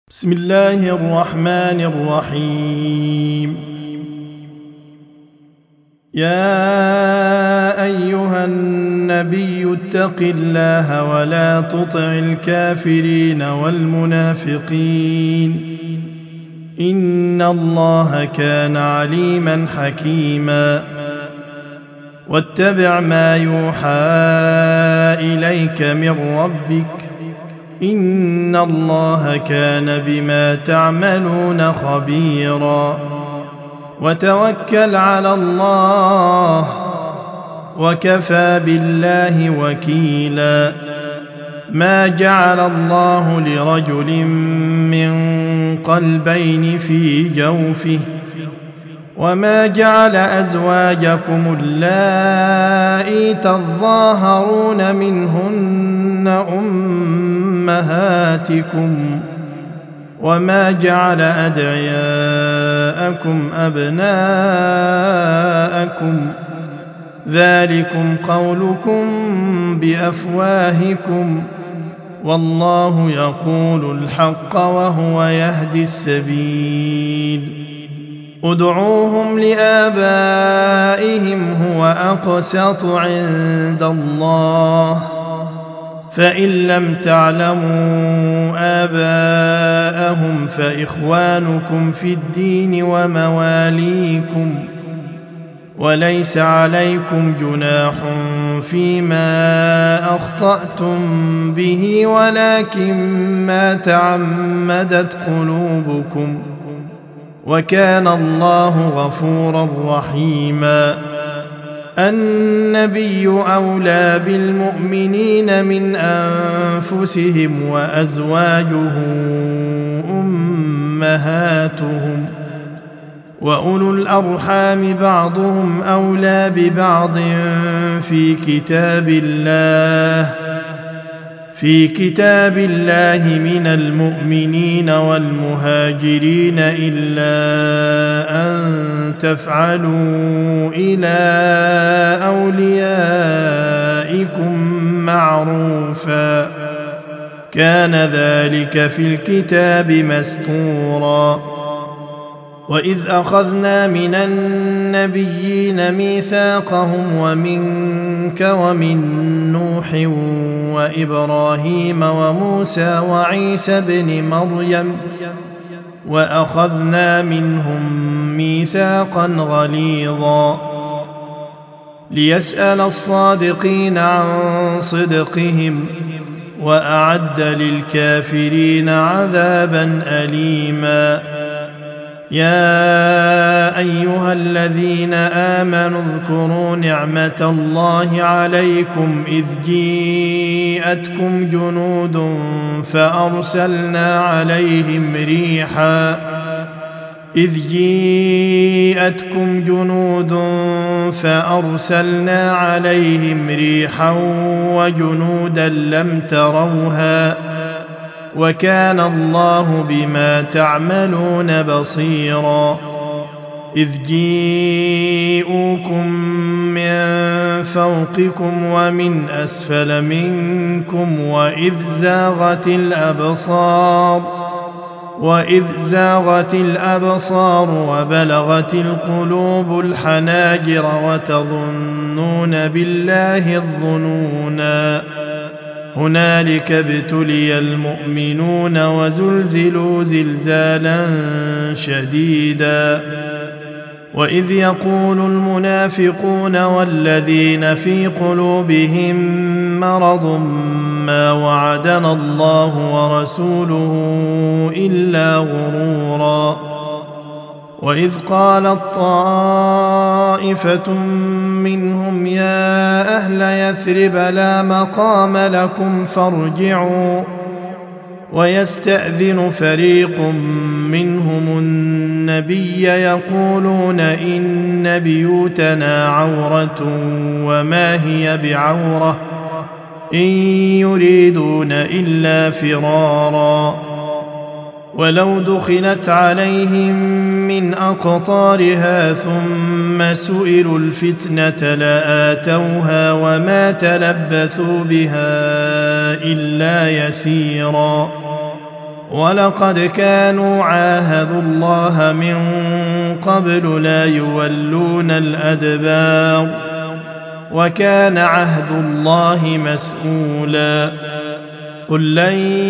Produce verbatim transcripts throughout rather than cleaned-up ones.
بسم الله الرحمن الرحيم. يا أيها النبي اتق الله ولا تطع الكافرين والمنافقين إن الله كان عليما حكيما. واتبع ما يوحى إليك من ربك إن الله كان بما تعملون خبيرا. وتوكل على الله وكفى بالله وكيلا. ما جعل الله لرجل من قلبين في جوفه وما جعل أزواجكم اللائي تظاهرون منهن أمهاتكم وما جعل أدعياءكم أبناءكم ذلكم قولكم بأفواهكم والله يقول الحق وهو يهدي السبيل. ادعوهم لآبائهم هو أقسط عند الله فإن لم تعلموا آباءهم فإخوانكم في الدين ومواليكم وليس عليكم جناح فيما أخطأتم به ولكن ما تعمدت قلوبكم وكان الله غفورا رحيما. النبي أولى بالمؤمنين من أنفسهم وأزواجه أمهاتهم وأولو الأرحام بعضهم أولى ببعض في كتاب الله في كتاب الله من المؤمنين والمهاجرين إلا أن تفعلوا إلى أوليائكم معروفا كان ذلك في الكتاب مسطورا. وإذ أخذنا من النبيين ميثاقهم ومنك ومن نوح وإبراهيم وموسى وعيسى ابن مريم وأخذنا منهم ميثاقا غليظا ليسأل الصادقين عن صدقهم وأعد للكافرين عذابا أليما. يا أيها الذين آمنوا اذكروا نعمة الله عليكم إذ جيءتكم جنود فأرسلنا عليهم ريحا إذ جيءتكم جنود فأرسلنا عليهم ريحا وجنودا لم تروها وكان الله بما تعملون بصيرا. إذ جيءوكم من فوقكم ومن أسفل منكم وإذ زاغت الأبصار وإذ زاغت الأبصار وبلغت القلوب الحناجر وتظنون بالله الظنونا هنالك ابتلي المؤمنون وزلزلوا زلزالا شديدا. وإذ يقول المنافقون والذين في قلوبهم مرض ما وعدنا الله ورسوله إلا غرورا. وإذ قالت طائفة منهم يا أهل يثرب لا مقام لكم فارجعوا ويستأذن فريق منهم النبي يقولون إن بيوتنا عورة وما هي بعورة إن يريدون إلا فرارا. ولو دخلت عليهم من أقطارها ثم سئلوا الفتنة لآتوها وما تلبثوا بها إلا يسيرا ولقد كانوا عاهدوا الله من قبل لا يولون الأدبار وكان عهد الله مسؤولا قل لن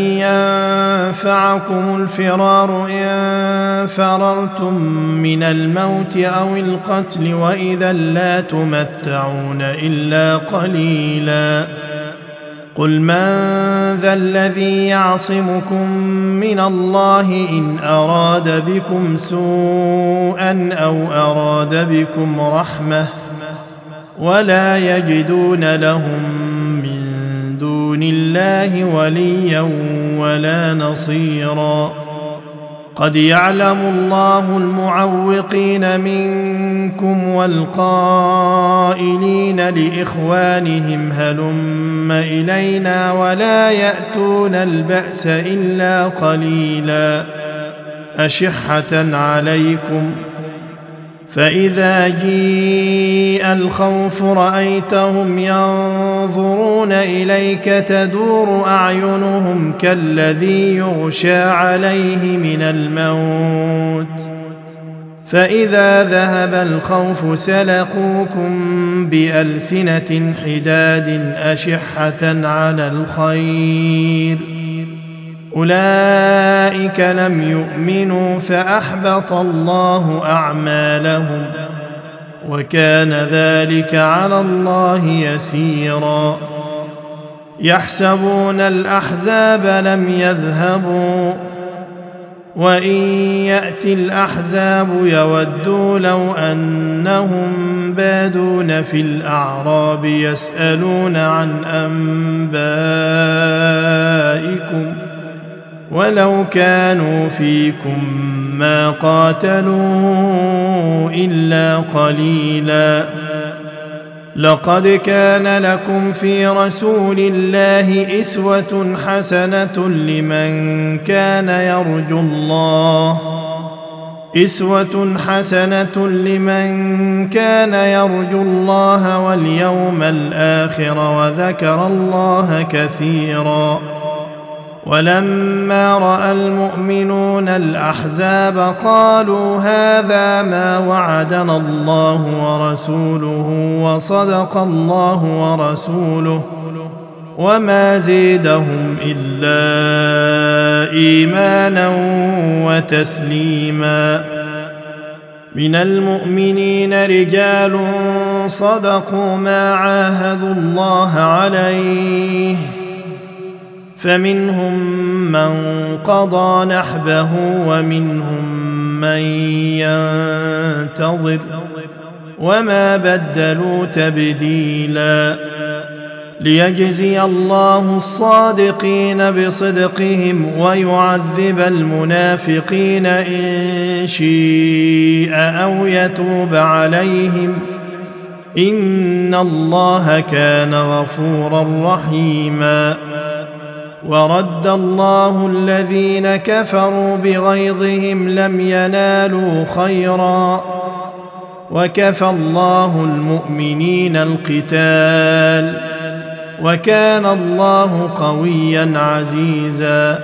ينفعكم الفرار إن فررتم من الموت أو القتل وإذا لا تمتعون إلا قليلا قل من ذا الذي يعصمكم من الله إن أراد بكم سوءا أو أراد بكم رحمة ولا يجدون لهم من دون الله وليا ولا نصيرا قد يعلم الله المعوقين منكم والقائلين لإخوانهم هلم إلينا ولا يأتون البأس إلا قليلا أشحة عليكم فإذا جيء الخوف رأيتهم ينظرون إليك تدور أعينهم كالذي يغشى عليه من الموت فإذا ذهب الخوف سلقوكم بألسنة حداد أشحة على الخير أولئك لم يؤمنوا فأحبط الله أعمالهم وكان ذلك على الله يسيرا يحسبون الأحزاب لم يذهبوا وإن يأتي الأحزاب يودوا لو أنهم بادون في الأعراب يسألون عن أنبائكم ولو كانوا فيكم ما قاتلوا إلا قليلا لقد كان لكم في رسول الله أسوة حسنة لمن كان يرجو الله أسوة حسنة لمن كان يرجو الله واليوم الآخر وذكر الله كثيرا ولما رأى المؤمنون الأحزاب قالوا هذا ما وعدنا الله ورسوله وصدق الله ورسوله وما زيدهم إلا إيمانا وتسليما من المؤمنين رجال صدقوا ما عاهدوا الله عليه فمنهم من قضى نحبه ومنهم من ينتظر وما بدلوا تبديلا ليجزي الله الصادقين بصدقهم ويعذب المنافقين إن شاء أو يتوب عليهم إن الله كان غفورا رحيما ورد الله الذين كفروا بغيظهم لم ينالوا خيرا وكفى الله المؤمنين القتال وكان الله قويا عزيزا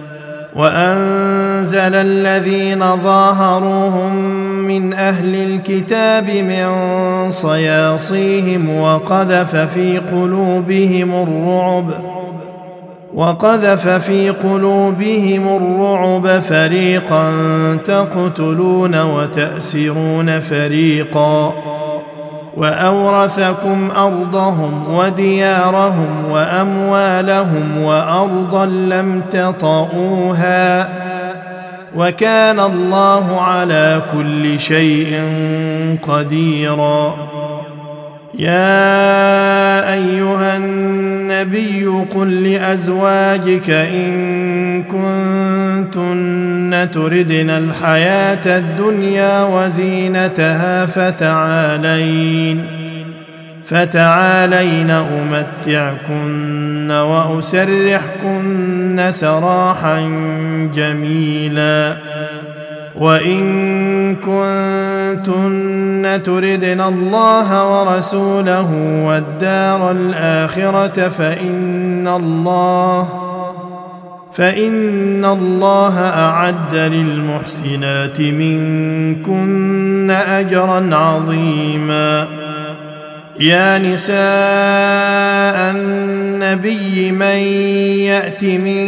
وأنزل الذين ظاهروهم من أهل الكتاب من صياصيهم وقذف في قلوبهم الرعب وقذف في قلوبهم الرعب فريقا تقتلون وتأسرون فريقا وأورثكم أرضهم وديارهم وأموالهم وأرضا لم تطئوها وكان الله على كل شيء قديرا يا أيها النبي قل لأزواجك إن كنتن تردن الحياة الدنيا وزينتها فتعالين فتعالين أمتعكن وأسرحكن سراحا جميلا وإن كنتن تردن الله ورسوله والدار الآخرة فإن الله فإن الله أعد للمحسنات منكن أجرا عظيما. يا نساء النبي من يأت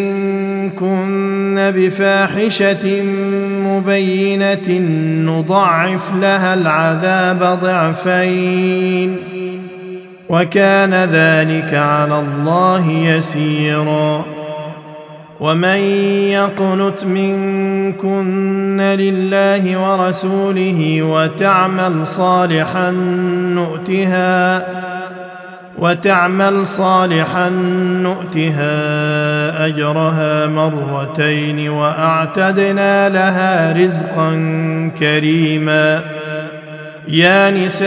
منكن بفاحشة مبينة نضاعف لها العذاب ضعفين وكان ذلك على الله يسيرا. ومن يقنت منكن لله ورسوله وتعمل صالحا نؤتها وتعمل صالحا نؤتها أجرها مرتين وأعتدنا لها رزقا كريما. يا نساء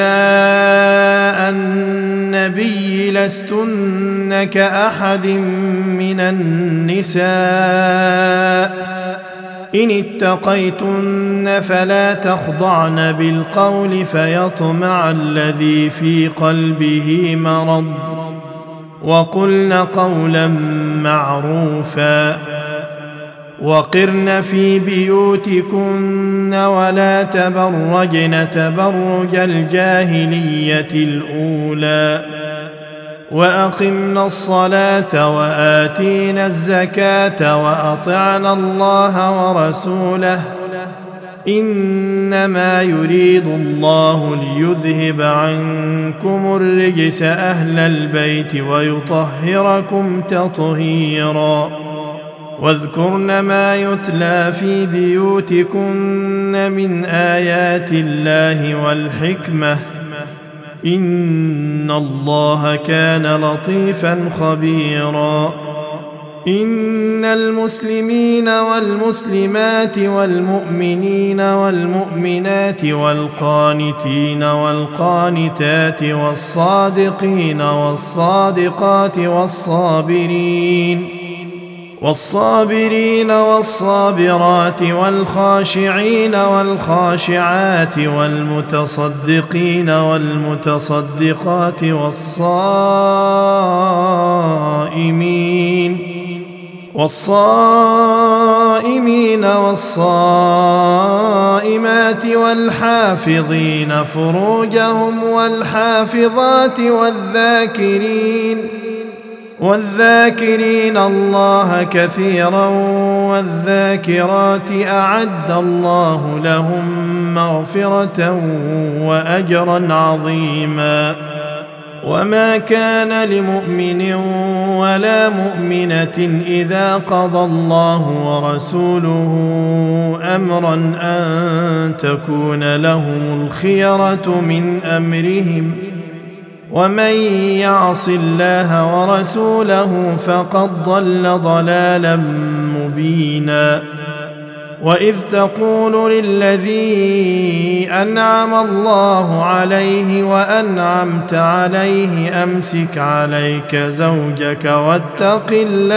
النبي لستن كأحد من النساء إن اتقيتن فلا تخضعن بالقول فيطمع الذي في قلبه مرض وقلن قولا معروفا. وقرن في بيوتكن ولا تبرجن تبرج الجاهلية الأولى وأقمنا الصلاة وآتينا الزكاة وأطعنا الله ورسوله إنما يريد الله ليذهب عنكم الرجس أهل البيت ويطهركم تطهيرا. واذكرن ما يتلى في بيوتكن من آيات الله والحكمة إن الله كان لطيفا خبيرا. إن المسلمين والمسلمات والمؤمنين والمؤمنات والقانتين والقانتات والصادقين والصادقات والصابرين والصابرين والصابرات والخاشعين والخاشعات والمتصدقين والمتصدقات والصائمين والصائمين والصائمات والحافظين فروجهم والحافظات والذاكرين والذاكرين الله كثيرا والذاكرات أعد الله لهم مغفرة وأجرا عظيما. وما كان لمؤمن ولا مؤمنة إذا قضى الله ورسوله أمرا أن تكون لهم الخيرة من أمرهم ومن يعص الله ورسوله فقد ضل ضلالا مبينا. وإذ تقول للذي أنعم الله عليه وأنعمت عليه أمسك عليك زوجك واتق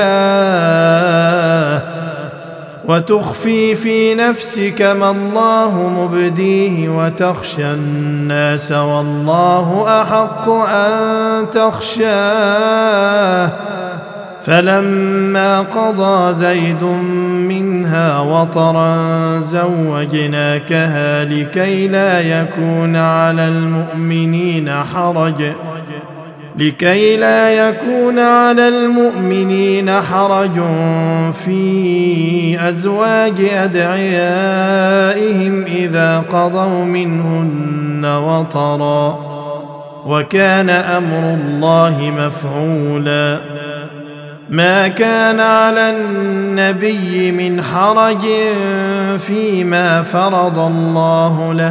الله وتخفي في نفسك ما الله مبديه وتخشى الناس والله أحق أن تخشاه. فلما قضى زيد منها وطرا زوجناكها لكي لا يكون على المؤمنين حرج لكي لا يكون على المؤمنين حرج في أزواج أدعيائهم إذا قضوا منهن وطرا وكان أمر الله مفعولا. ما كان على النبي من حرج فيما فرض الله له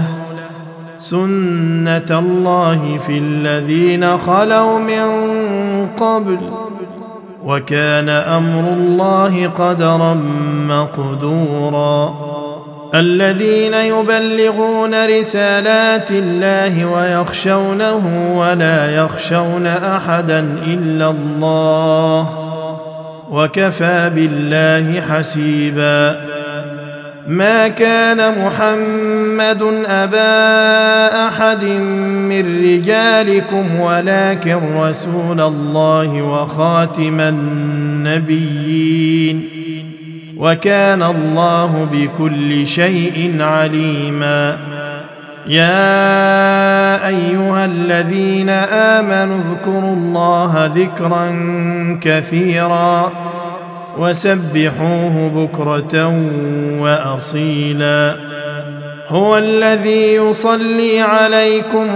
سنة الله في الذين خلوا من قبل وكان أمر الله قدرا مقدورا. الذين يبلغون رسالات الله ويخشونه ولا يخشون أحدا إلا الله وكفى بالله حسيبا. ما كان محمد أبا أحد من رجالكم ولكن رسول الله وخاتم النبيين وكان الله بكل شيء عليما. يا أيها الذين آمنوا اذكروا الله ذكرا كثيرا وسبحوه بكرة وأصيلا. هو الذي يصلي عليكم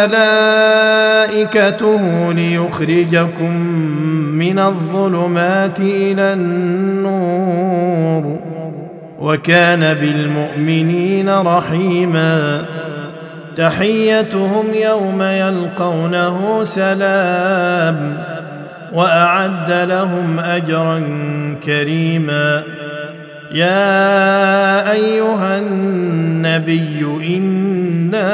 وملائكته ليخرجكم من الظلمات إلى النور، وكان بالمؤمنين رحيما. تحيتهم يوم يلقونه سلام، وأعد لهم أجرا كريما. يا أيها النبي إنا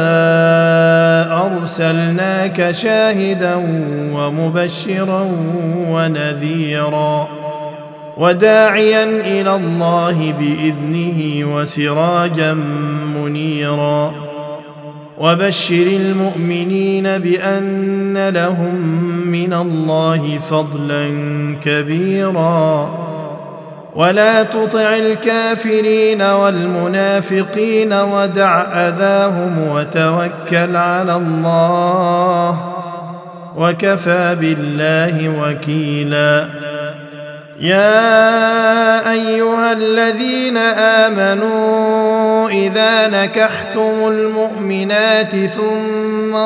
أرسلناك شاهدا ومبشرا ونذيرا وداعيا إلى الله بإذنه وسراجا منيرا. وبشر المؤمنين بأن لهم من الله فضلا كبيرا. ولا تطع الكافرين والمنافقين ودع أذاهم وتوكل على الله، وكفى بالله وكيلا. يا أيها الذين آمنوا إذا نكحتم المؤمنات ثم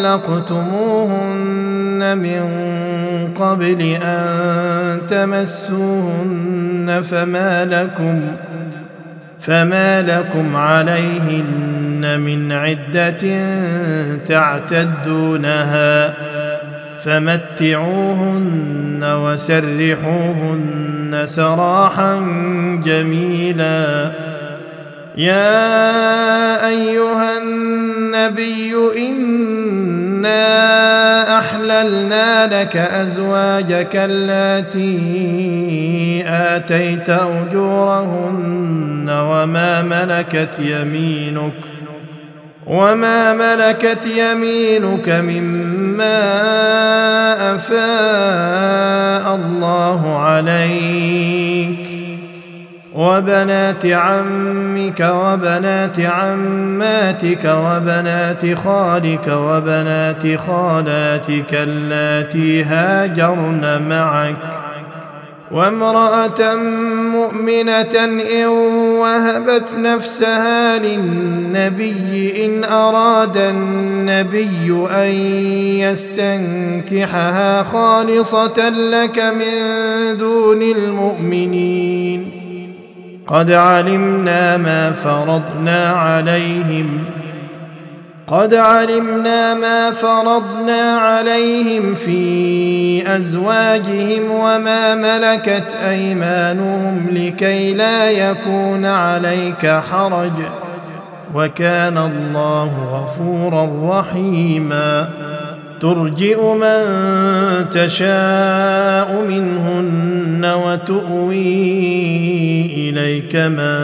طلقتموهن من قبل أن تمسوهن فما لكم فما لكم عليهن من عدة تعتدونها، فمتعوهن وسرحوهن سراحا جميلا. يا أيها النبي إنا أحللنا لك أزواجك اللاتي آتيت أجورهن وما ملكت يمينك وما ملكت يمينك مما أفاء الله عليك، وبنات عمك وبنات عماتك وبنات خالك وبنات خالاتك اللاتي هاجرن معك، وامرأة مؤمنة إن وهبت نفسها للنبي إن أراد النبي أن يستنكحها خالصة لك من دون المؤمنين. قد علمنا ما فرضنا عليهم قد علمنا ما فرضنا عليهم في أزواجهم وما ملكت أيمانهم لكي لا يكون عليك حرج، وكان الله غفورا رحيما. ترجئ من تشاء منهن وتؤوي إليك من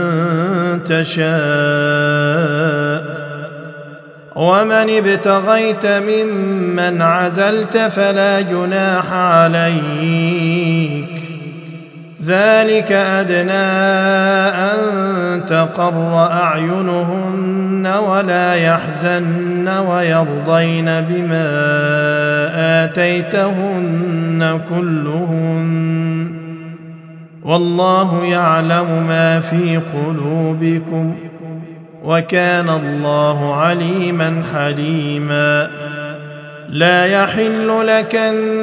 تشاء، ومن ابتغيت ممن عزلت فلا جناح عليك، ذلك أدنى أن تقر أعينهن ولا يحزن ويرضين بما آتيتهن كلهن، والله يعلم ما في قلوبكم، وكان الله عليما حليما. لا يحل لك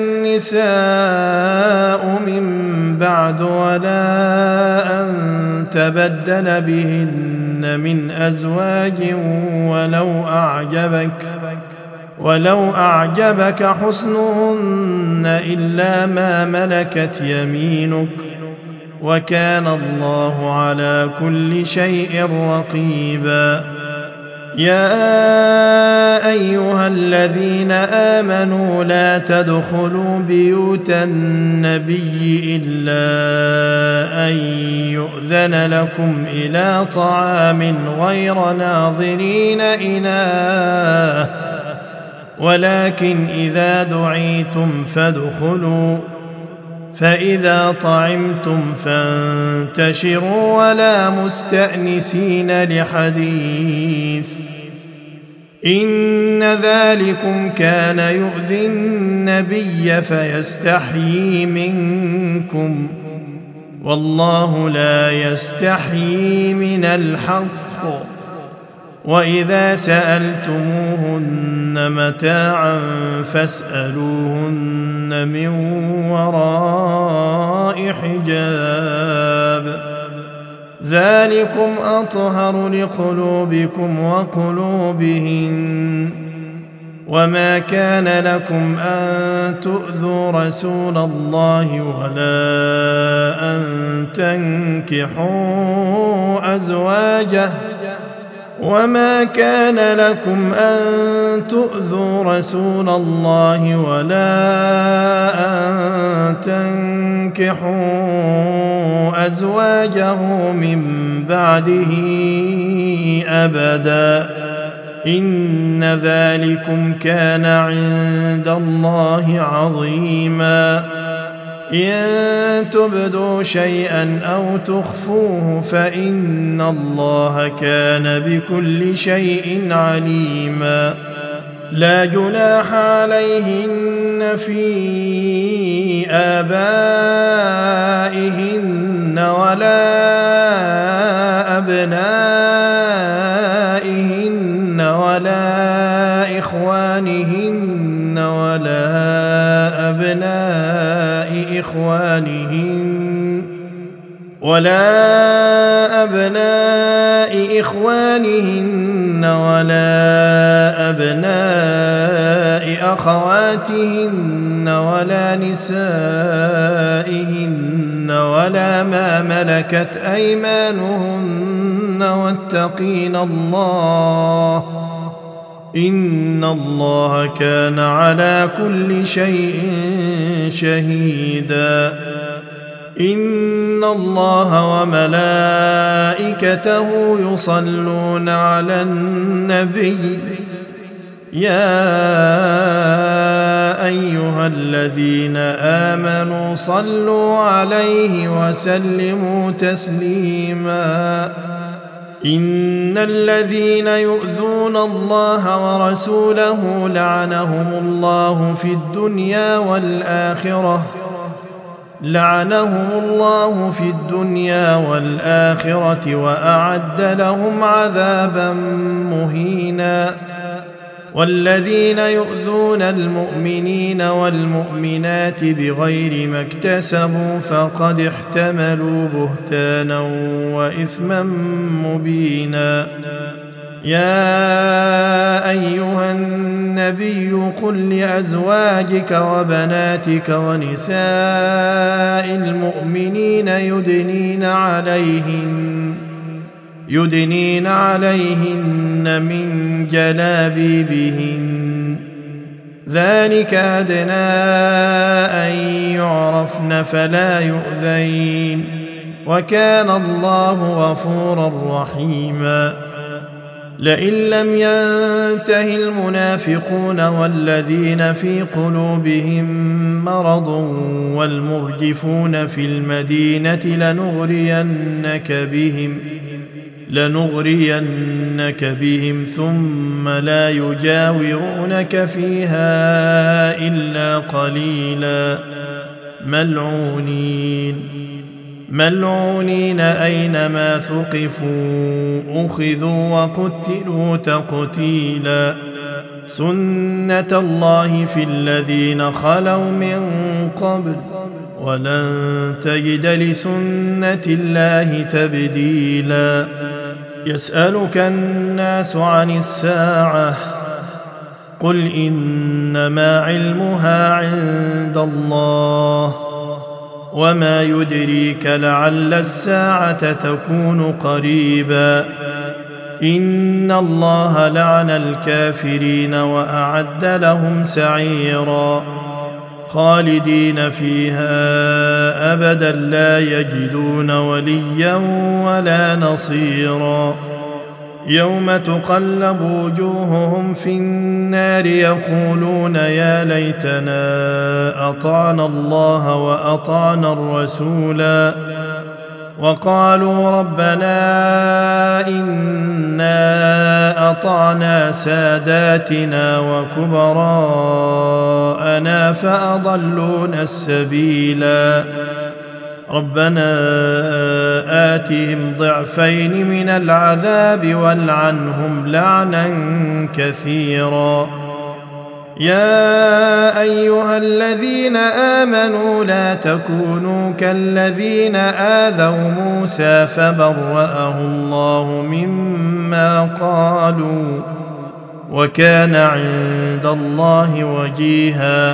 النساء من بعد ولا أن تبدل بهن من أزواج ولو أعجبك ولو أعجبك حسنهن إلا ما ملكت يمينك، وكان الله على كل شيء رقيبا. يا أيها الذين آمنوا لا تدخلوا بيوت النبي إلا أن يؤذن لكم إلى طعام غير ناظرين إناه، ولكن إذا دعيتم فادخلوا فإذا طعمتم فانتشروا ولا مستأنسين لحديث إن ذلكم كان يؤذي النبي فيستحيي منكم والله لا يستحيي من الحق وإذا سألتموهن متاعا فاسألوهن من وراء حجاب ذلكم أطهر لقلوبكم وقلوبهن وما كان لكم أن تؤذوا رسول الله ولا أن تنكحوا أزواجه وما كان لكم أن تؤذوا رسول الله ولا أن تنكحوا أزواجه من بعده أبدا إن ذلكم كان عند الله عظيما إن تبدوا شيئا أو تخفوه فإن الله كان بكل شيء عليما لا جناح عليهن في آبائهن ولا أبنائهن ولا إخوانهن ولا أبناء إخوانهن ولا أبناء إخوانهن ولا أبناء أخواتهن ولا نسائهن ولا ما ملكت أيمانهن واتقين الله إن الله كان على كل شيء شهيدا إن الله وملائكته يصلون على النبي يا أيها الذين آمنوا صلوا عليه وسلموا تسليما إن الذين يؤذون الله ورسوله لعنهم الله في الدنيا والآخرة لعنهم الله في الدنيا والآخرة وأعد لهم عذابا مهينا والذين يؤذون المؤمنين والمؤمنات بغير ما اكتسبوا فقد احتملوا بهتانا وإثما مبينا يا أيها النبي قل لأزواجك وبناتك ونساء المؤمنين يدنين عليهن يدنين عليهن من جلابيبهن ذلك أدنى أن يعرفن فلا يؤذين وكان الله غفورا رحيما لئن لم ينته المنافقون والذين في قلوبهم مرض والمرجفون في المدينة لنغرينك بهم لنغرينك بهم ثم لا يجاورونك فيها إلا قليلا ملعونين ملعونين أينما ثقفوا أخذوا وقتلوا تقتيلا سنة الله في الذين خلوا من قبل ولن تجد لسنة الله تبديلا يسألك الناس عن الساعة قل إنما علمها عند الله وما يدريك لعل الساعة تكون قريبا إن الله لعن الكافرين وأعد لهم سعيرا خالدين فيها أبدا لا يجدون وليا ولا نصيرا يوم تقلب وجوههم في النار يقولون يا ليتنا أطعنا الله وأطعنا الرسولا وقالوا ربنا إنا أطعنا ساداتنا وكبراءنا فأضلونا السبيلا ربنا آتهم ضعفين من العذاب والعنهم لعنا كثيرا يا أيها الذين آمنوا لا تكونوا كالذين آذوا موسى فبرأه الله مما قالوا وكان عند الله وجيها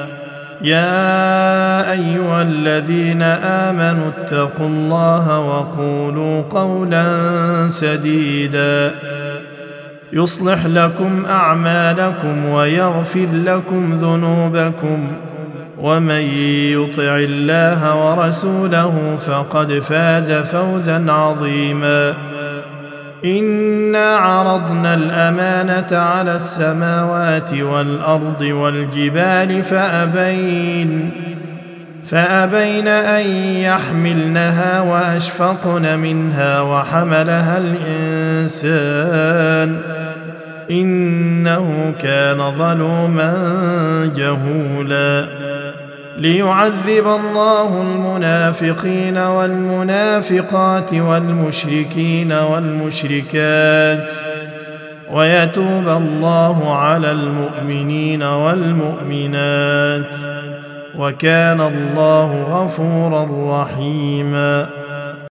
يا أيها الذين آمنوا اتقوا الله وقولوا قولا سديدا يصلح لكم أعمالكم ويغفر لكم ذنوبكم ومن يطع الله ورسوله فقد فاز فوزا عظيما إنا عرضنا الأمانة على السماوات والأرض والجبال فأبين فأبين أن يحملنها وأشفقن منها وحملها الإنسان إنه كان ظلوما جهولا ليعذب الله المنافقين والمنافقات والمشركين والمشركات ويتوب الله على المؤمنين والمؤمنات وكان الله غفورا رحيما